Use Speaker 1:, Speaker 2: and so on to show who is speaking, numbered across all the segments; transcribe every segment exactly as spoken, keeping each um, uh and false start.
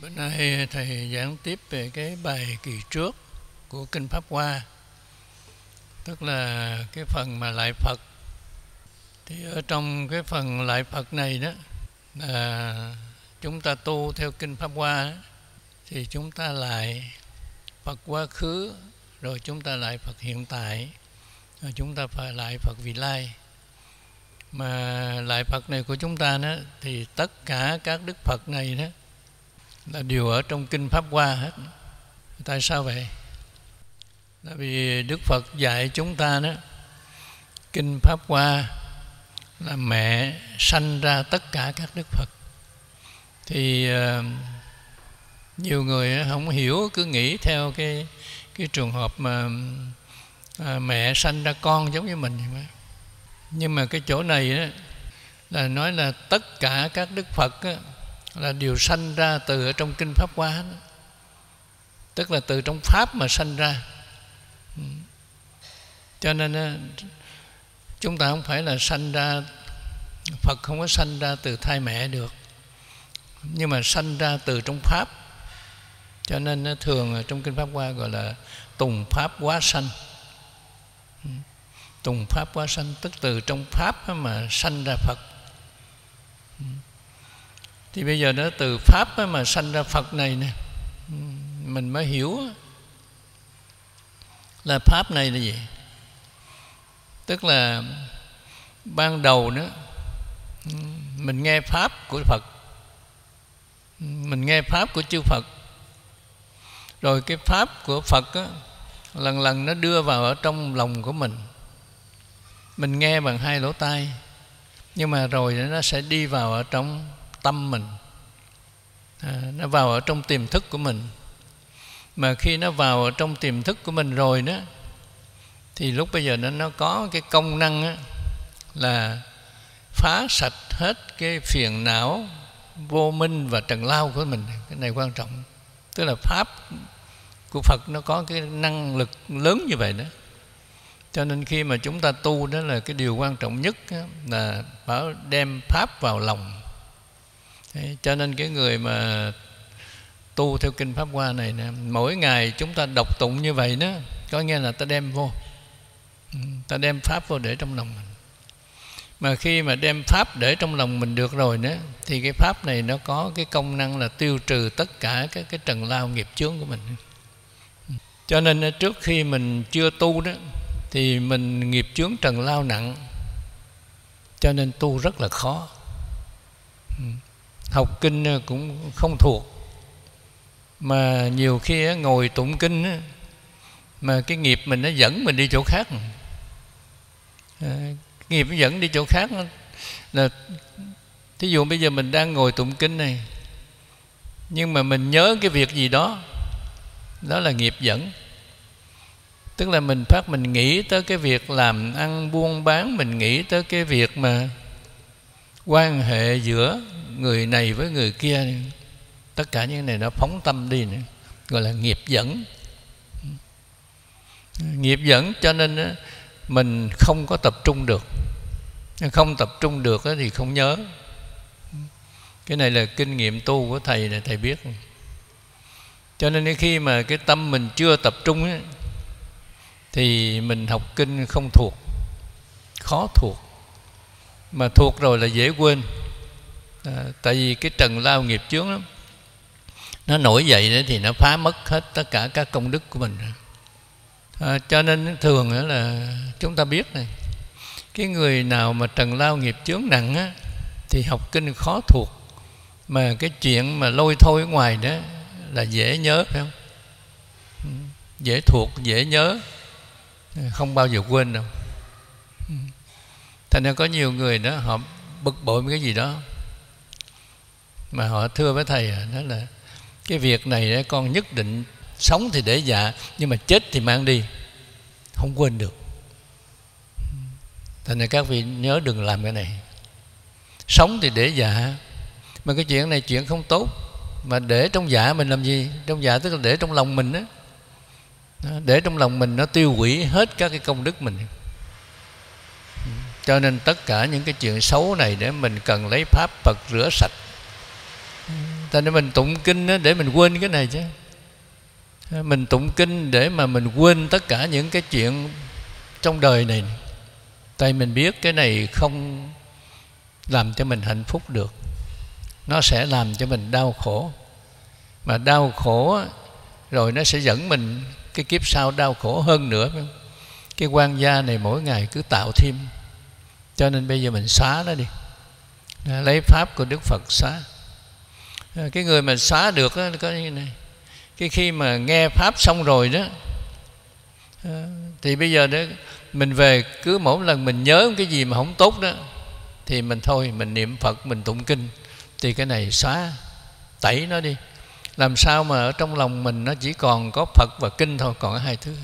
Speaker 1: Bữa nay thầy giảng tiếp về cái bài kỳ trước của Kinh Pháp Hoa, tức là cái phần mà lại Phật. Thì ở trong cái phần lại Phật này đó, là chúng ta tu theo Kinh Pháp Hoa thì chúng ta lại Phật quá khứ, rồi chúng ta lại Phật hiện tại, rồi chúng ta phải lại Phật vị lai. Mà lại Phật này của chúng ta đó, thì tất cả các Đức Phật này đó là đều ở trong Kinh Pháp Hoa hết. Tại sao vậy? Là vì Đức Phật dạy chúng ta đó, Kinh Pháp Hoa là mẹ sanh ra tất cả các Đức Phật. Thì uh, nhiều người không hiểu, cứ nghĩ theo cái cái trường hợp mà uh, mẹ sanh ra con giống như mình. Nhưng mà cái chỗ này đó, là nói là tất cả các Đức Phật đó, là đều sanh ra từ ở trong Kinh Pháp Hoa đó. Tức là từ trong Pháp mà sanh ra. Cho nên chúng ta không phải là sanh ra, Phật không có sanh ra từ thai mẹ được, nhưng mà sanh ra từ trong Pháp. Cho nên thường trong Kinh Pháp Hoa gọi là tùng Pháp hóa sanh. Tùng Pháp hóa sanh, tức từ trong Pháp mà sanh ra Phật. Thì bây giờ đó, từ Pháp mà sanh ra Phật này nè, mình mới hiểu là Pháp này là gì. Tức là ban đầu nữa mình nghe Pháp của Phật, mình nghe Pháp của chư Phật, rồi cái Pháp của Phật á, lần lần nó đưa vào ở trong lòng của mình. Mình nghe bằng hai lỗ tai, nhưng mà rồi nó sẽ đi vào ở trong tâm mình, à, nó vào ở trong tiềm thức của mình. Mà khi nó vào ở trong tiềm thức của mình rồi đó, thì lúc bây giờ nó, nó có cái công năng á, là phá sạch hết cái phiền não, vô minh và trần lao của mình. Cái này quan trọng. Tức là Pháp của Phật nó có cái năng lực lớn như vậy đó. Cho nên khi mà chúng ta tu đó, là cái điều quan trọng nhất đó, là phải đem Pháp vào lòng. Thế cho nên cái người mà tu theo Kinh Pháp Hoa này nè, mỗi ngày chúng ta đọc tụng như vậy đó, có nghĩa là ta đem vô, ta đem Pháp vô để trong lòng mình. Mà khi mà đem Pháp để trong lòng mình được rồi đó, thì cái Pháp này nó có cái công năng là tiêu trừ tất cả các cái trần lao nghiệp chướng của mình. Cho nên trước khi mình chưa tu đó, thì mình nghiệp chướng trần lao nặng, cho nên tu rất là khó. Học kinh cũng không thuộc. Mà nhiều khi ngồi tụng kinh mà cái nghiệp mình nó dẫn mình đi chỗ khác. Nghiệp nó dẫn đi chỗ khác là, thí dụ bây giờ mình đang ngồi tụng kinh này, nhưng mà mình nhớ cái việc gì đó, đó là nghiệp dẫn. Tức là mình phát mình nghĩ tới cái việc làm ăn buôn bán, mình nghĩ tới cái việc mà quan hệ giữa người này với người kia, tất cả những này nó phóng tâm đi nữa, gọi là nghiệp dẫn. Nghiệp dẫn cho nên mình không có tập trung được. Không tập trung được thì không nhớ. Cái này là kinh nghiệm tu của thầy này, thầy biết. Cho nên khi mà cái tâm mình chưa tập trung ấy, thì mình học kinh không thuộc, khó thuộc. Mà thuộc rồi là dễ quên. À, tại vì cái trần lao nghiệp chướng lắm, nó nổi dậy đấy thì nó phá mất hết tất cả các công đức của mình. À, cho nên thường là chúng ta biết này, cái người nào mà trần lao nghiệp chướng nặng á, thì học kinh khó thuộc. Mà cái chuyện mà lôi thôi ở ngoài đó là dễ nhớ, phải không? Dễ thuộc, dễ nhớ, không bao giờ quên đâu. Thành ra có nhiều người đó, họ bực bội với cái gì đó, mà họ thưa với thầy đó là cái việc này đó, con nhất định sống thì để dạ, nhưng mà chết thì mang đi, không quên được. Thành ra các vị nhớ đừng làm cái này. Sống thì để dạ, mà cái chuyện này chuyện không tốt, mà để trong dạ mình làm gì? Trong dạ tức là để trong lòng mình đó. Để trong lòng mình nó tiêu hủy hết các cái công đức mình. Cho nên tất cả những cái chuyện xấu này để mình cần lấy Pháp Phật rửa sạch. Tại nên mình tụng kinh để mình quên cái này chứ. Mình tụng kinh để mà mình quên tất cả những cái chuyện trong đời này. Tại mình biết cái này không làm cho mình hạnh phúc được, nó sẽ làm cho mình đau khổ. Mà đau khổ rồi nó sẽ dẫn mình cái kiếp sau đau khổ hơn nữa. Cái quan gia này mỗi ngày cứ tạo thêm. Cho nên bây giờ mình xóa nó đi, lấy pháp của Đức Phật xóa. Cái người mà xóa được đó, có như này, cái khi mà nghe pháp xong rồi đó, thì bây giờ đó mình về, cứ mỗi lần mình nhớ cái gì mà không tốt đó thì mình thôi, mình niệm Phật, mình tụng kinh, thì cái này xóa, tẩy nó đi. Làm sao mà ở trong lòng mình nó chỉ còn có Phật và kinh thôi, còn hai thứ.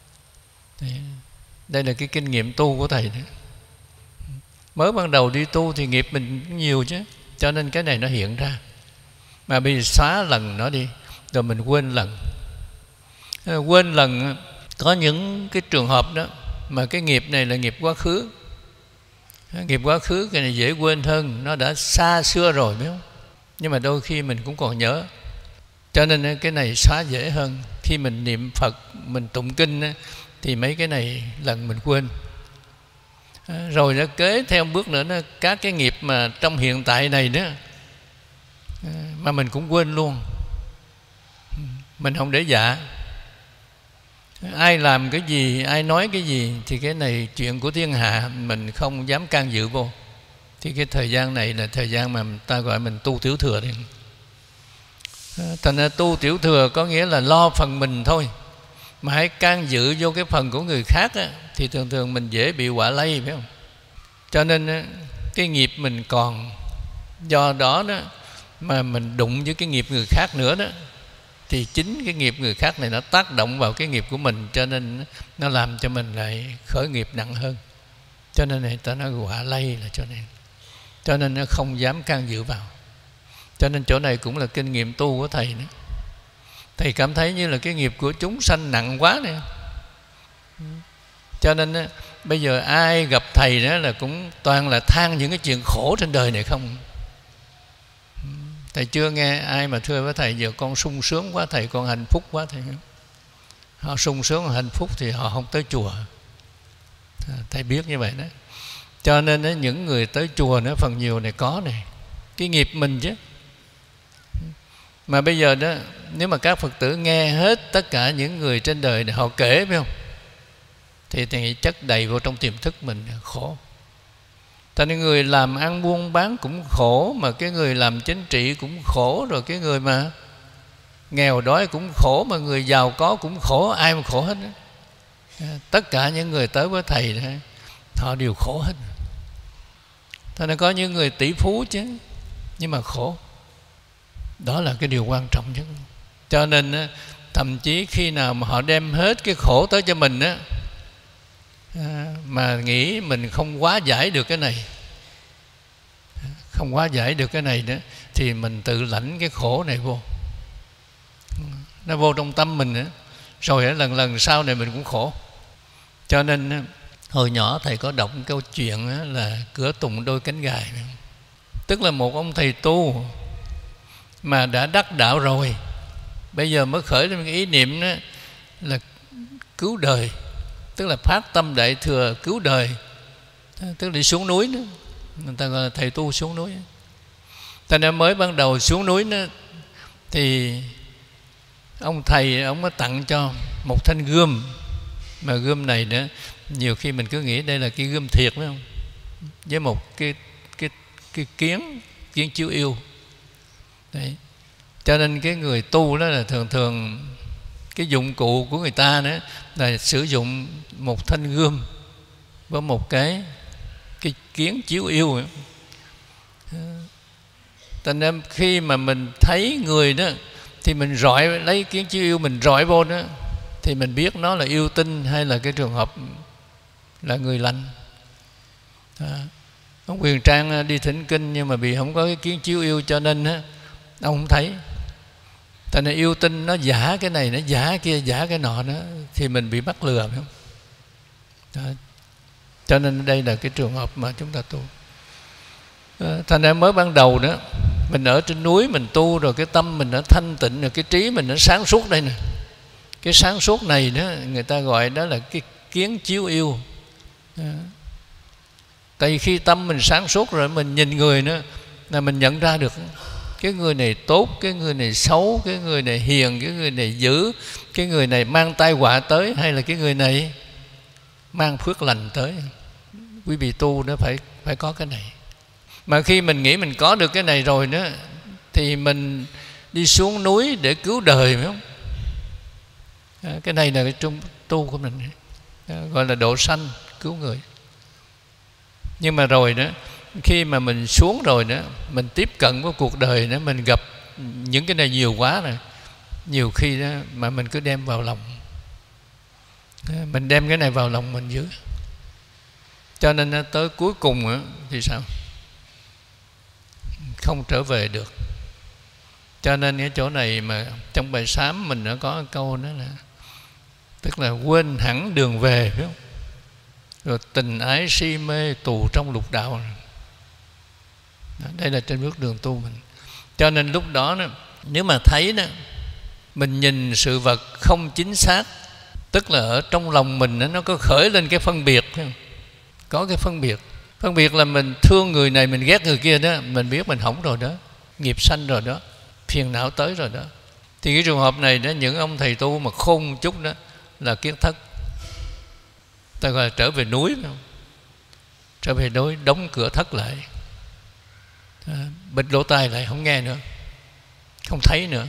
Speaker 1: Đây là cái kinh nghiệm tu của thầy đó. Mới ban đầu đi tu thì nghiệp mình nhiều chứ, cho nên cái này nó hiện ra. Mà bây giờ xóa lần nó đi, rồi mình quên lần. Quên lần, có những cái trường hợp đó mà cái nghiệp này là nghiệp quá khứ. Nghiệp quá khứ cái này dễ quên hơn, nó đã xa xưa rồi, biết không? Nhưng mà đôi khi mình cũng còn nhớ, cho nên cái này xóa dễ hơn. Khi mình niệm Phật, mình tụng kinh thì mấy cái này lần mình quên. Rồi nó kế theo bước nữa, nó các cái nghiệp mà trong hiện tại này đó mà mình cũng quên luôn. Mình không để dạ. Ai làm cái gì, ai nói cái gì thì cái này chuyện của thiên hạ, mình không dám can dự vô. Thì cái thời gian này là thời gian mà ta gọi mình tu tiểu thừa đi. Thành ra tu tiểu thừa có nghĩa là lo phần mình thôi, mà hãy can dự vô cái phần của người khác á, thì thường thường mình dễ bị quả lây, phải không? Cho nên cái nghiệp mình còn, do đó đó mà mình đụng với cái nghiệp người khác nữa đó, thì chính cái nghiệp người khác này nó tác động vào cái nghiệp của mình, cho nên nó làm cho mình lại khởi nghiệp nặng hơn. Cho nên người ta nói quả lây là cho nên. Cho nên nó không dám can dự vào. Cho nên chỗ này cũng là kinh nghiệm tu của thầy nữa. Thầy cảm thấy như là cái nghiệp của chúng sanh nặng quá này. Cho nên bây giờ ai gặp thầy đó là cũng toàn là than những cái chuyện khổ trên đời này không. Thầy chưa nghe ai mà thưa với thầy giờ con sung sướng quá thầy, con hạnh phúc quá thầy. Họ sung sướng và hạnh phúc thì họ không tới chùa. Thầy biết như vậy đó. Cho nên những người tới chùa nữa phần nhiều này có này, cái nghiệp mình chứ. Mà bây giờ đó, nếu mà các Phật tử nghe hết tất cả những người trên đời này họ kể, phải không, thì thì chất đầy vô trong tiềm thức mình khổ. Thành nên người làm ăn buôn bán cũng khổ, mà cái người làm chính trị cũng khổ, rồi cái người mà nghèo đói cũng khổ, mà người giàu có cũng khổ, ai mà khổ hết đó. Tất cả những người tới với thầy đó, họ đều khổ hết. Thành nên có những người tỷ phú chứ, nhưng mà khổ. Đó là cái điều quan trọng nhất. Cho nên thậm chí khi nào mà họ đem hết cái khổ tới cho mình á, mà nghĩ mình không hóa giải được cái này, không hóa giải được cái này nữa, thì mình tự lãnh cái khổ này vô. Nó vô trong tâm mình nữa, rồi lần lần sau này mình cũng khổ. Cho nên hồi nhỏ thầy có đọc một câu chuyện là cửa tùng đôi cánh gài. Tức là một ông thầy tu mà đã đắc đạo rồi, bây giờ mới khởi lên cái ý niệm đó là cứu đời, tức là phát tâm đại thừa cứu đời, tức là đi xuống núi nữa. Người ta gọi là thầy tu xuống núi. Ta nên mới ban đầu xuống núi đó, thì ông thầy ông mới tặng cho một thanh gươm. Mà gươm này nữa, nhiều khi mình cứ nghĩ đây là cái gươm thiệt, phải không? Với một cái cái cái kiến kiến chiếu yêu. Đấy. Cho nên cái người tu đó là thường thường cái dụng cụ của người ta nữa là sử dụng một thanh gươm với một cái cái kiến chiếu yêu. Cho nên khi mà mình thấy người đó thì mình rọi lấy kiến chiếu yêu, mình rọi vô đó, thì mình biết nó là yêu tinh hay là cái trường hợp là người lành. À, ông Quyền Trang đi thỉnh kinh nhưng mà vì không có cái kiến chiếu yêu cho nên á, ông không thấy. Tại nên yêu tinh nó giả cái này, nó giả kia, giả cái nọ đó, thì mình bị mắc lừa, phải không? Đó. Cho nên đây là cái trường hợp mà chúng ta tu. À, thành ra mới ban đầu đó Mình ở trên núi mình tu rồi cái tâm mình nó thanh tịnh, rồi cái trí mình nó sáng suốt đây nè. Cái sáng suốt này đó người ta gọi đó là cái kiến chiếu yêu. Tại vì khi tâm mình sáng suốt rồi, mình nhìn người nữa là mình nhận ra được cái người này tốt, cái người này xấu, cái người này hiền, cái người này dữ, cái người này mang tai họa tới, hay là cái người này mang phước lành tới. Quý vị tu nó phải phải có cái này. Mà khi mình nghĩ mình có được cái này rồi đó, thì mình đi xuống núi để cứu đời, phải không? Cái này là cái trung tu của mình, gọi là độ sanh, cứu người. Nhưng mà rồi đó, khi mà mình xuống rồi đó, mình tiếp cận với cuộc đời đó, mình gặp những cái này nhiều quá rồi. Nhiều khi đó mà mình cứ đem vào lòng, mình đem cái này vào lòng mình giữ. Cho nên tới cuối cùng đó, thì sao? Không trở về được. Cho nên cái chỗ này mà trong bài sám mình đã có câu đó là, tức là quên hẳn đường về, phải không? Rồi tình ái si mê tù trong lục đạo. Đây là trên bước đường tu mình. Cho nên lúc đó, đó nếu mà thấy đó, mình nhìn sự vật không chính xác, tức là ở trong lòng mình đó, nó có khởi lên cái phân biệt, phải không? Có cái phân biệt. Phân biệt là mình thương người này, mình ghét người kia đó, mình biết mình hỏng rồi đó, nghiệp sanh rồi đó, phiền não tới rồi đó. Thì cái trường hợp này đó, những ông thầy tu mà khôn chút đó là kiến thất. Ta gọi là trở về núi, phải không? Trở về núi, đóng cửa thất lại, à, bịt lỗ tai lại, không nghe nữa, không thấy nữa.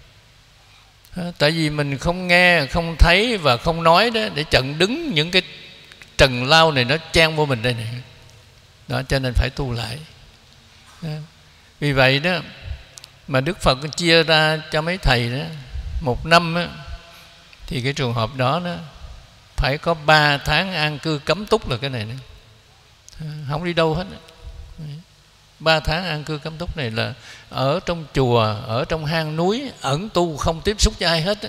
Speaker 1: À, tại vì mình không nghe, không thấy và không nói đó, để chặn đứng những cái trần lao này nó chen vô mình đây này. Đó, cho nên phải tu lại. Đó. Vì vậy đó mà Đức Phật chia ra cho mấy thầy đó một năm đó, thì cái trường hợp đó đó phải có ba tháng an cư cấm túc là cái này nữa. Không đi đâu hết. Ba tháng an cư cấm túc này là ở trong chùa, ở trong hang núi, ẩn tu, không tiếp xúc với ai hết.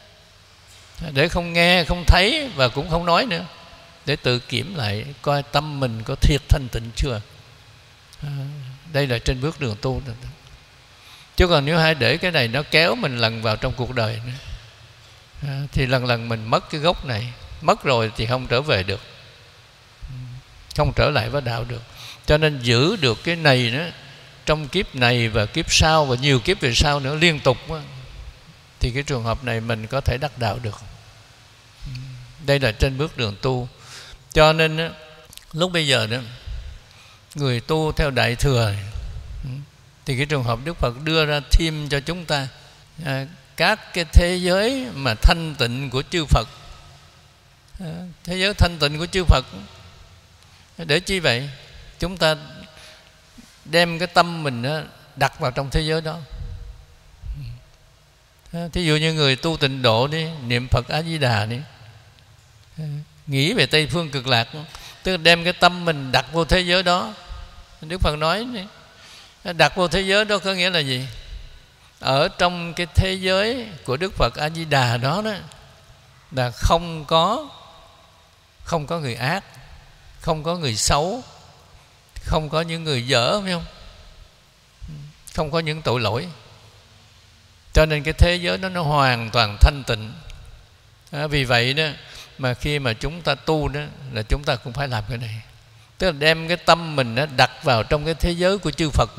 Speaker 1: Để không nghe, không thấy và cũng không nói nữa. Để tự kiểm lại coi tâm mình có thiệt thanh tịnh chưa. À, đây là trên bước đường tu. Chứ còn nếu hai để cái này nó kéo mình lần vào trong cuộc đời nữa, à, thì lần lần mình mất cái gốc này. Mất rồi thì không trở về được, không trở lại với đạo được. Cho nên giữ được cái này nữa, trong kiếp này và kiếp sau và nhiều kiếp về sau nữa liên tục đó, thì cái trường hợp này mình có thể đắc đạo được. Đây là trên bước đường tu. Cho nên đó, lúc bây giờ đó, người tu theo Đại Thừa thì cái trường hợp Đức Phật đưa ra thêm cho chúng ta à, các cái thế giới mà thanh tịnh của chư Phật. À, thế giới thanh tịnh của chư Phật để chi vậy? Chúng ta đem cái tâm mình đó, đặt vào trong thế giới đó. À, thí dụ như người tu tịnh độ đi, niệm Phật A Di Đà đi, à, nghĩ về Tây Phương Cực Lạc, tức là đem cái tâm mình đặt vô thế giới đó. Đức Phật nói đi, đặt vô thế giới đó có nghĩa là gì? Ở trong cái thế giới của Đức Phật A Di Đà đó, đó là không có không có người ác, không có người xấu, không có những người dở, phải không? Không có những tội lỗi. Cho nên cái thế giới đó nó hoàn toàn thanh tịnh. À, vì vậy đó mà khi mà chúng ta tu đó là chúng ta cũng phải làm cái này, tức là đem cái tâm mình đó đặt vào trong cái thế giới của chư Phật.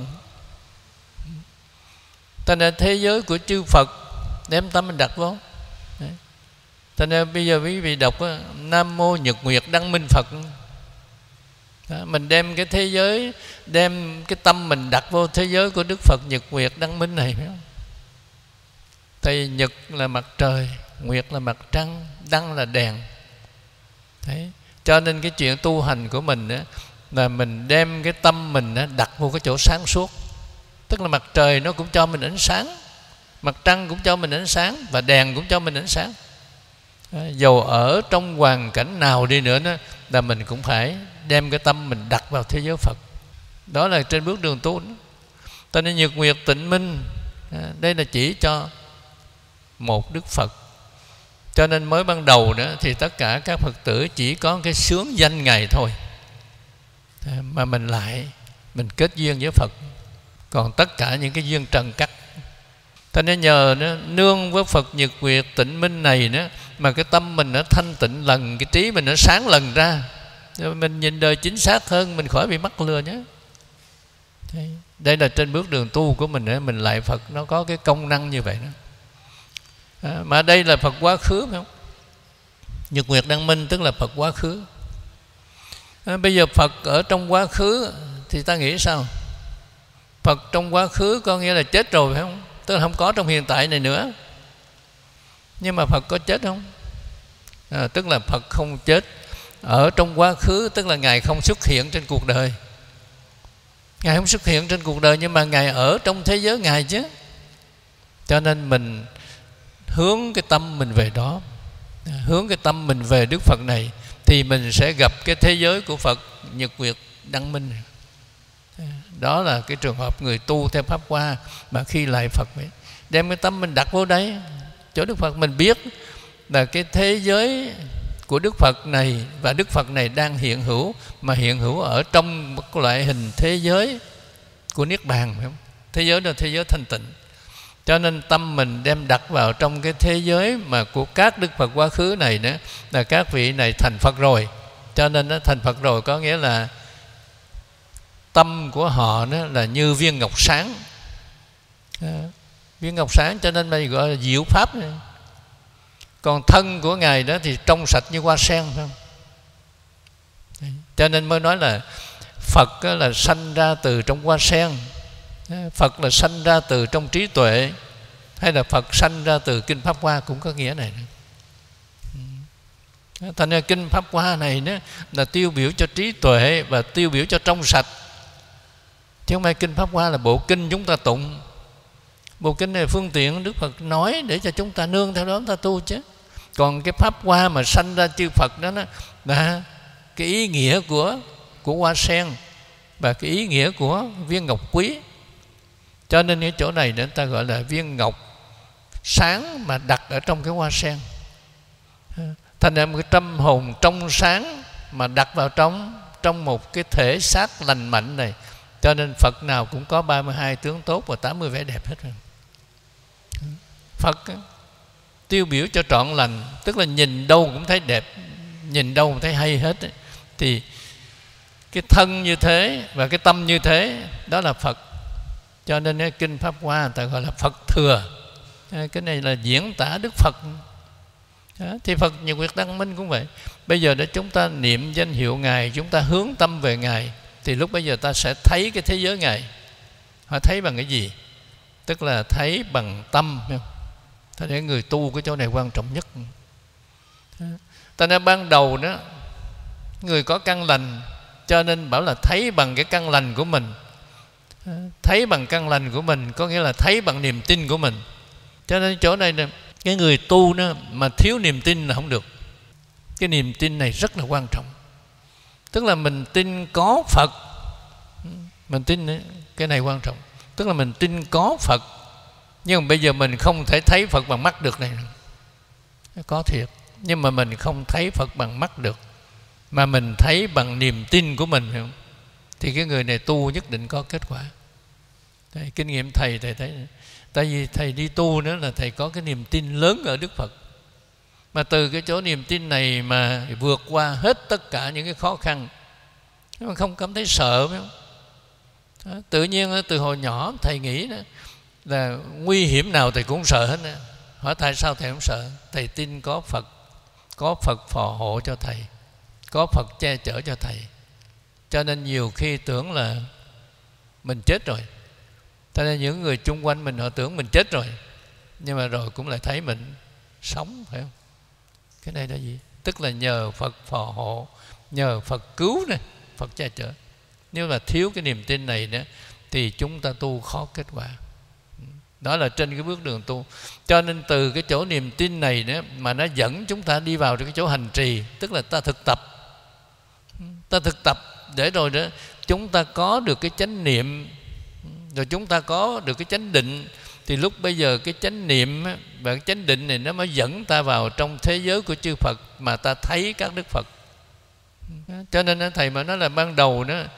Speaker 1: Cho nên thế giới của chư Phật đem tâm mình đặt vô. Cho nên bây giờ quý vị đọc đó, Nam Mô Nhật Nguyệt Đăng Minh Phật. Đó, mình đem cái thế giới, đem cái tâm mình đặt vô thế giới của Đức Phật Nhật Nguyệt Đăng Minh này, phải không? Tại vì Nhật là mặt trời, Nguyệt là mặt trăng, Đăng là đèn. Đấy. Cho nên cái chuyện tu hành của mình đó, là mình đem cái tâm mình đó, đặt vô cái chỗ sáng suốt. Tức là mặt trời nó cũng cho mình ánh sáng, mặt trăng cũng cho mình ánh sáng, và đèn cũng cho mình ánh sáng. Dầu ở trong hoàn cảnh nào đi nữa đó, là mình cũng phải đem cái tâm mình đặt vào thế giới Phật. Đó là trên bước đường tu. Cho nên Nhật Nguyệt Tịnh Minh, đây là chỉ cho một Đức Phật. Cho nên mới ban đầu đó thì tất cả các Phật tử chỉ có cái xướng danh Ngài thôi, mà mình lại mình kết duyên với Phật, còn tất cả những cái duyên trần cắt. Thế nên nhờ nó nương với Phật Nhật Nguyệt Tịnh Minh này nữa mà cái tâm mình nó thanh tịnh lần, cái trí mình nó sáng lần ra, mình nhìn đời chính xác hơn, mình khỏi bị mắc lừa nhé. Đây là trên bước đường tu của mình, mình lại Phật nó có cái công năng như vậy đó. À, mà đây là Phật quá khứ phải không? Nhật Nguyệt Đăng Minh tức là Phật quá khứ. À, bây giờ Phật ở trong quá khứ thì ta nghĩ sao? Phật trong quá khứ có nghĩa là chết rồi phải không? Tức là không có trong hiện tại này nữa. Nhưng mà Phật có chết không? À, tức là Phật không chết ở trong quá khứ, tức là Ngài không xuất hiện trên cuộc đời. Ngài không xuất hiện trên cuộc đời, nhưng mà Ngài ở trong thế giới Ngài chứ. Cho nên mình hướng cái tâm mình về đó, hướng cái tâm mình về Đức Phật này, thì mình sẽ gặp cái thế giới của Phật Nhật Nguyệt Đăng Minh. Đó là cái trường hợp người tu theo Pháp Hoa mà khi lại Phật ấy, đem cái tâm mình đặt vô đấy, chỗ Đức Phật. Mình biết là cái thế giới của Đức Phật này và Đức Phật này đang hiện hữu, mà hiện hữu ở trong một loại hình thế giới của Niết Bàn, phải không? Thế giới đó là thế giới thanh tịnh. Cho nên tâm mình đem đặt vào trong cái thế giới mà của các Đức Phật quá khứ này nữa, là các vị này thành Phật rồi. Cho nên nó thành Phật rồi có nghĩa là tâm của họ đó là như viên ngọc sáng. À, viên ngọc sáng, cho nên mình gọi là diệu pháp này. Còn thân của Ngài đó thì trong sạch như hoa sen, phải không? Đấy. Cho nên mới nói là Phật là sanh ra từ trong hoa sen, Phật là sanh ra từ trong trí tuệ, hay là Phật sanh ra từ Kinh Pháp Hoa cũng có nghĩa này. Thành ra Kinh Pháp Hoa này đó là tiêu biểu cho trí tuệ và tiêu biểu cho trong sạch, chứ không phải Kinh Pháp Hoa là bộ kinh chúng ta tụng. Bộ kinh này phương tiện Đức Phật nói để cho chúng ta nương theo đó chúng ta tu chứ. Còn cái Pháp Hoa mà sanh ra chư Phật đó, đó là cái ý nghĩa của, của hoa sen và cái ý nghĩa của viên ngọc quý. Cho nên cái chỗ này người ta gọi là viên ngọc sáng mà đặt ở trong cái hoa sen. Thành ra một cái tâm hồn trong sáng mà đặt vào trong trong một cái thể xác lành mạnh này. Cho nên Phật nào cũng có ba mươi hai tướng tốt và tám mươi vẻ đẹp hết rồi. Phật tiêu biểu cho trọn lành, tức là nhìn đâu cũng thấy đẹp, nhìn đâu cũng thấy hay hết. Thì cái thân như thế và cái tâm như thế, đó là Phật. Cho nên cái Kinh Pháp Hoa người ta gọi là Phật thừa. Cái này là diễn tả Đức Phật. Đó, thì Phật Nhật Nguyệt Đăng Minh cũng vậy. Bây giờ để chúng ta niệm danh hiệu Ngài, chúng ta hướng tâm về Ngài, thì lúc bây giờ ta sẽ thấy cái thế giới Ngài. Họ thấy bằng cái gì? Tức là thấy bằng tâm. Thế nên người tu cái chỗ này quan trọng nhất. Ta nên ban đầu đó, người có căn lành, cho nên bảo là thấy bằng cái căn lành của mình. Thấy bằng căn lành của mình có nghĩa là thấy bằng niềm tin của mình. Cho nên chỗ này nè, cái người tu đó mà thiếu niềm tin là không được. Cái niềm tin này rất là quan trọng. Tức là mình tin có Phật. Mình tin cái này quan trọng. Tức là mình tin có Phật, nhưng mà bây giờ mình không thể thấy Phật bằng mắt được này. Có thiệt, nhưng mà mình không thấy Phật bằng mắt được, mà mình thấy bằng niềm tin của mình, không? Thì cái người này tu nhất định có kết quả. Đấy, kinh nghiệm thầy thầy thấy. Tại vì thầy đi tu nữa là thầy có cái niềm tin lớn ở Đức Phật. Mà từ cái chỗ niềm tin này mà vượt qua hết tất cả những cái khó khăn, mà không cảm thấy sợ, phải không? Đó, tự nhiên từ hồi nhỏ thầy nghĩ đó, là nguy hiểm nào thầy cũng sợ hết. Đó. Hỏi tại sao thầy không sợ? Thầy tin có Phật, có Phật phò hộ cho thầy, có Phật che chở cho thầy. Cho nên nhiều khi tưởng là mình chết rồi. Cho nên những người chung quanh mình họ tưởng mình chết rồi, nhưng mà rồi cũng lại thấy mình sống, phải không? Cái này là gì? Tức là nhờ Phật phò hộ, nhờ Phật cứu này, Phật che chở. Nếu là thiếu cái niềm tin này nữa thì chúng ta tu khó kết quả. Đó là trên cái bước đường tu. Cho nên từ cái chỗ niềm tin này nữa mà nó dẫn chúng ta đi vào cái chỗ hành trì. Tức là ta thực tập. Ta thực tập để rồi đó chúng ta có được cái chánh niệm, rồi chúng ta có được cái chánh định. Thì lúc bây giờ cái chánh niệm và cái chánh định này nó mới dẫn ta vào trong thế giới của chư Phật, mà ta thấy các Đức Phật. Cho nên thầy mà nói là ban đầu đó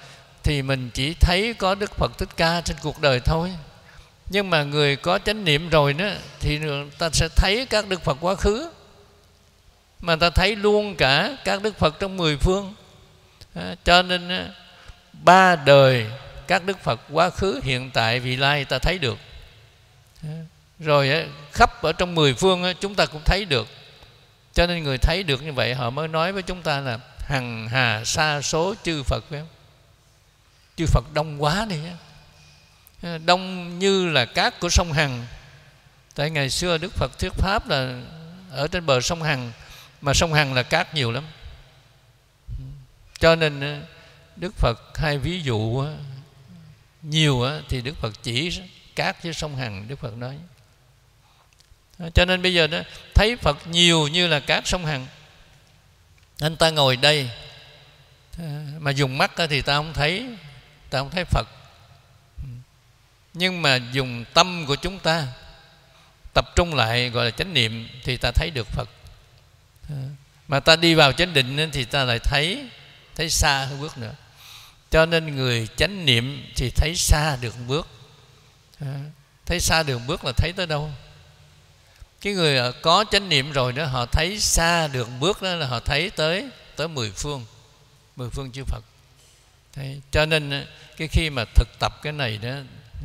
Speaker 1: thì mình chỉ thấy có Đức Phật Thích Ca trên cuộc đời thôi. Nhưng mà người có chánh niệm rồi đó thì ta sẽ thấy các Đức Phật quá khứ, mà ta thấy luôn cả các Đức Phật trong mười phương. À, cho nên ba đời các Đức Phật quá khứ, hiện tại, vị lai ta thấy được. À, rồi khắp ở trong mười phương chúng ta cũng thấy được. Cho nên người thấy được như vậy họ mới nói với chúng ta là hằng hà sa số chư Phật, phải không? Chư Phật đông quá đi, đông như là cát của sông Hằng. Tại ngày xưa Đức Phật thuyết pháp là ở trên bờ sông Hằng, mà sông Hằng là cát nhiều lắm. Cho nên Đức Phật hay ví dụ nhiều thì Đức Phật chỉ cát với sông Hằng, Đức Phật nói. Cho nên bây giờ đó, thấy Phật nhiều như là cát sông Hằng. Anh ta ngồi đây mà dùng mắt thì ta không thấy, ta không thấy Phật. Nhưng mà dùng tâm của chúng ta tập trung lại gọi là chánh niệm thì ta thấy được Phật. Mà ta đi vào chánh định thì ta lại thấy thấy xa hơn bước nữa. Cho nên người chánh niệm thì thấy xa được một bước. Thấy xa được một bước là thấy tới đâu? Cái người có chánh niệm rồi đó, họ thấy xa được một bước đó là họ thấy tới tới mười phương, mười phương chư Phật. Thế, cho nên cái khi mà thực tập cái này đó,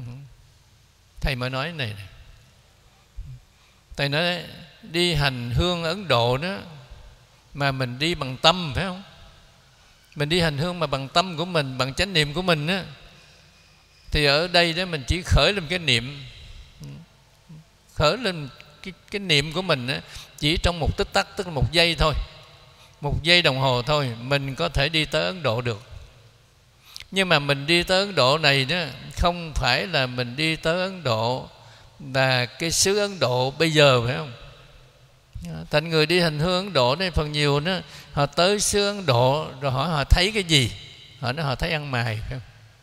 Speaker 1: thầy mới nói này, này. Thầy nói đi hành hương Ấn Độ đó mà mình đi bằng tâm, phải không? Mình đi hành hương mà bằng tâm của mình, bằng chánh niệm của mình á, thì ở đây đó mình chỉ khởi lên cái niệm, khởi lên cái, cái niệm của mình á, chỉ trong một tích tắc, tức là một giây thôi, một giây đồng hồ thôi, mình có thể đi tới Ấn Độ được. Nhưng mà mình đi tới Ấn Độ này đó, không phải là mình đi tới Ấn Độ là cái xứ Ấn Độ bây giờ, phải không? Thành người đi hành hương Ấn Độ này phần nhiều đó, họ tới xứ Ấn Độ rồi hỏi họ thấy cái gì? Họ nói họ thấy ăn mày, phải không?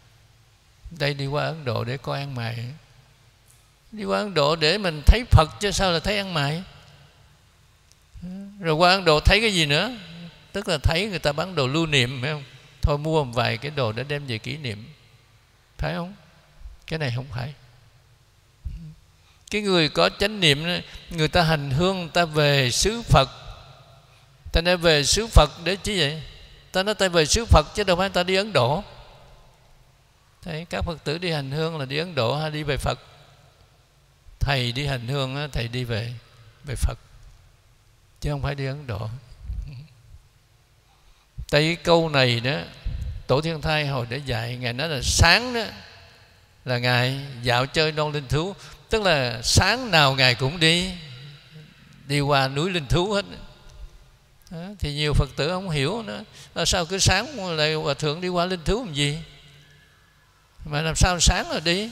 Speaker 1: Đây đi qua Ấn Độ để coi ăn mày. Đi qua Ấn Độ để mình thấy Phật chứ sao là thấy ăn mày. Rồi qua Ấn Độ thấy cái gì nữa? Tức là thấy người ta bán đồ lưu niệm, phải không? Thôi mua một vài cái đồ để đem về kỷ niệm, phải không? Cái này không phải. Cái người có chánh niệm, người ta hành hương, người ta về xứ Phật. Ta nói về xứ Phật để chứ vậy? Ta nói ta về xứ Phật chứ đâu phải ta đi Ấn Độ. Thấy các Phật tử đi hành hương là đi Ấn Độ hay đi về Phật? Thầy đi hành hương, thầy đi về về Phật, chứ không phải đi Ấn Độ. Tại cái câu này đó, Tổ Thiên Thai hồi để dạy, Ngài nói là sáng đó là Ngài dạo chơi non linh thú. Tức là sáng nào Ngài cũng đi Đi qua núi linh thú hết đó. Thì nhiều Phật tử không hiểu nữa, là sao cứ sáng lại Hòa Thượng đi qua linh thú làm gì? Mà làm sao sáng là đi?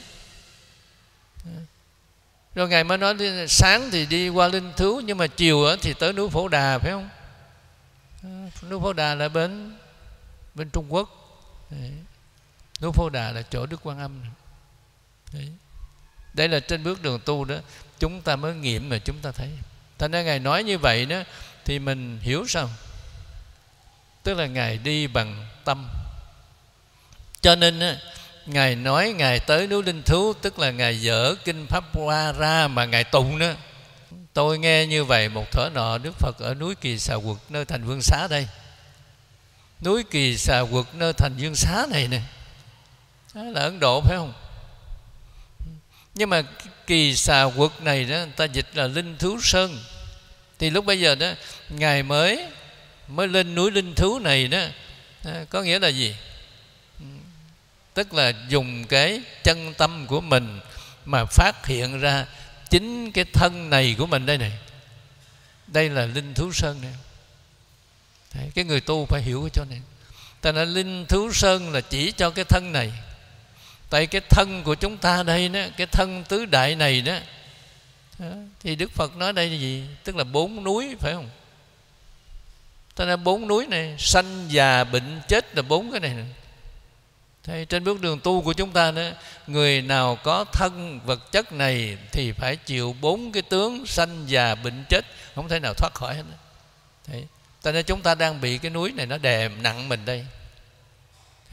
Speaker 1: Rồi Ngài mới nói sáng thì đi qua linh thú, nhưng mà chiều thì tới núi Phổ Đà, phải không? Núi Phổ Đà là bên bên Trung Quốc. Đấy. Núi Phổ Đà là chỗ Đức Quan Âm. Đấy. Đây là trên bước đường tu đó, chúng ta mới nghiệm mà chúng ta thấy. Thành ra Ngài nói như vậy đó thì mình hiểu sao? Tức là Ngài đi bằng tâm. Cho nên á, Ngài nói Ngài tới núi linh thú, tức là Ngài dở kinh Pháp Hoa ra mà Ngài tụng đó. Tôi nghe như vậy một thuở nọ, Đức Phật ở núi Kỳ Xà Quật nơi thành Vương Xá đây. Núi Kỳ Xà Quật nơi thành Vương Xá này nè, đó là Ấn Độ, phải không? Nhưng mà Kỳ Xà Quật này đó, ta dịch là Linh Thú Sơn. Thì lúc bây giờ đó, Ngài mới mới lên núi linh thú này đó, có nghĩa là gì? Tức là dùng cái chân tâm của mình mà phát hiện ra chính cái thân này của mình đây này. Đây là Linh Thú Sơn này. Đấy, cái người tu phải hiểu cái chỗ này. Ta nói Linh Thú Sơn là chỉ cho cái thân này. Tại cái thân của chúng ta đây đó, cái thân tứ đại này đó, đó thì Đức Phật nói đây là gì? Tức là bốn núi, phải không? Ta nói bốn núi này, sanh già bệnh chết là bốn cái này. Thế trên bước đường tu của chúng ta đó, người nào có thân vật chất này thì phải chịu bốn cái tướng sanh già bệnh chết, không thể nào thoát khỏi hết. Thế, ta nói chúng ta đang bị cái núi này nó đè nặng mình đây. Thế,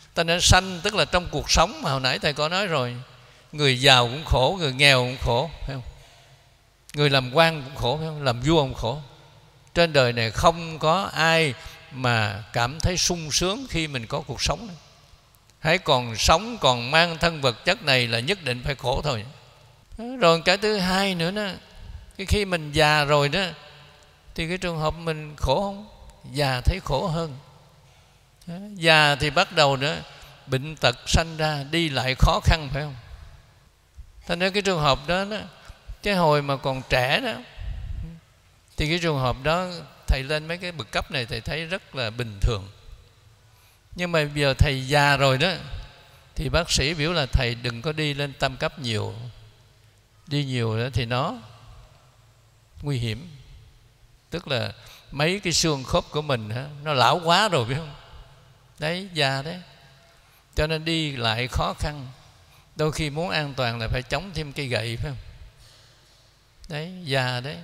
Speaker 1: Ta nên sanh tức là trong cuộc sống mà hồi nãy thầy có nói rồi, người giàu cũng khổ, người nghèo cũng khổ, phải không? Người làm quan cũng khổ, phải không? Làm vua cũng khổ. Trên đời này không có ai mà cảm thấy sung sướng khi mình có cuộc sống này. Hãy còn sống, còn mang thân vật chất này là nhất định phải khổ thôi. Rồi cái thứ hai nữa đó, cái khi mình già rồi đó, thì cái trường hợp mình khổ không? Già thấy khổ hơn. Già thì bắt đầu nữa bệnh tật sanh ra, đi lại khó khăn, phải không? Thành ra cái trường hợp đó, đó cái hồi mà còn trẻ đó, thì cái trường hợp đó thầy lên mấy cái bậc cấp này thầy thấy rất là bình thường. Nhưng mà giờ thầy già rồi đó, thì bác sĩ biểu là thầy đừng có đi lên tam cấp nhiều. Đi nhiều đó thì nó nguy hiểm. Tức là mấy cái xương khớp của mình nó lão quá rồi, biết không? Đấy, già đấy. Cho nên đi lại khó khăn. Đôi khi muốn an toàn là phải chống thêm cây gậy, phải không? Đấy, già đấy.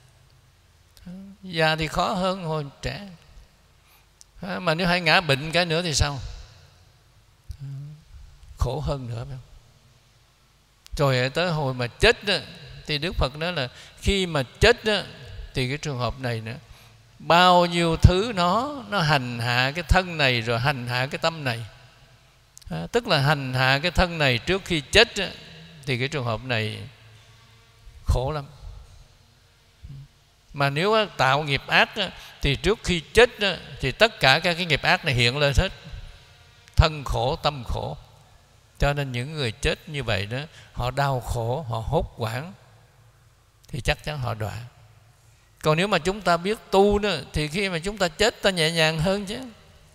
Speaker 1: Già thì khó hơn hồi trẻ. Mà nếu hay ngã bệnh cái nữa thì sao? Khổ hơn nữa, phải không? Rồi tới hồi mà chết đó, thì Đức Phật nói là khi mà chết đó, thì cái trường hợp này nữa, bao nhiêu thứ nó nó hành hạ cái thân này, rồi hành hạ cái tâm này. À, tức là hành hạ cái thân này trước khi chết đó, thì cái trường hợp này khổ lắm. Mà nếu tạo nghiệp ác đó, thì trước khi chết đó, thì tất cả các cái nghiệp ác này hiện lên hết. Thân khổ, tâm khổ. Cho nên những người chết như vậy đó, họ đau khổ, họ hốt hoảng, thì chắc chắn họ đọa. Còn nếu mà chúng ta biết tu đó, thì khi mà chúng ta chết ta nhẹ nhàng hơn chứ.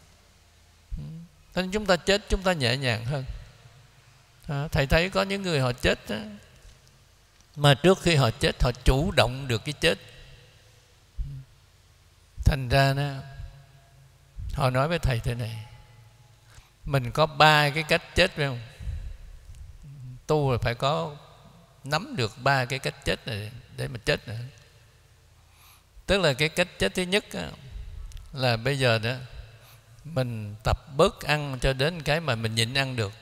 Speaker 1: Nên chúng ta chết chúng ta nhẹ nhàng hơn. À, thầy thấy có những người họ chết đó, mà trước khi họ chết họ chủ động được cái chết. Thành ra đó, họ nói với thầy thế này: mình có ba cái cách chết, phải không? Tu là phải có nắm được ba cái cách chết này để mà chết nữa. Tức là cái cách chết thứ nhất á, là bây giờ đó mình tập bớt ăn cho đến cái mà mình nhịn ăn được.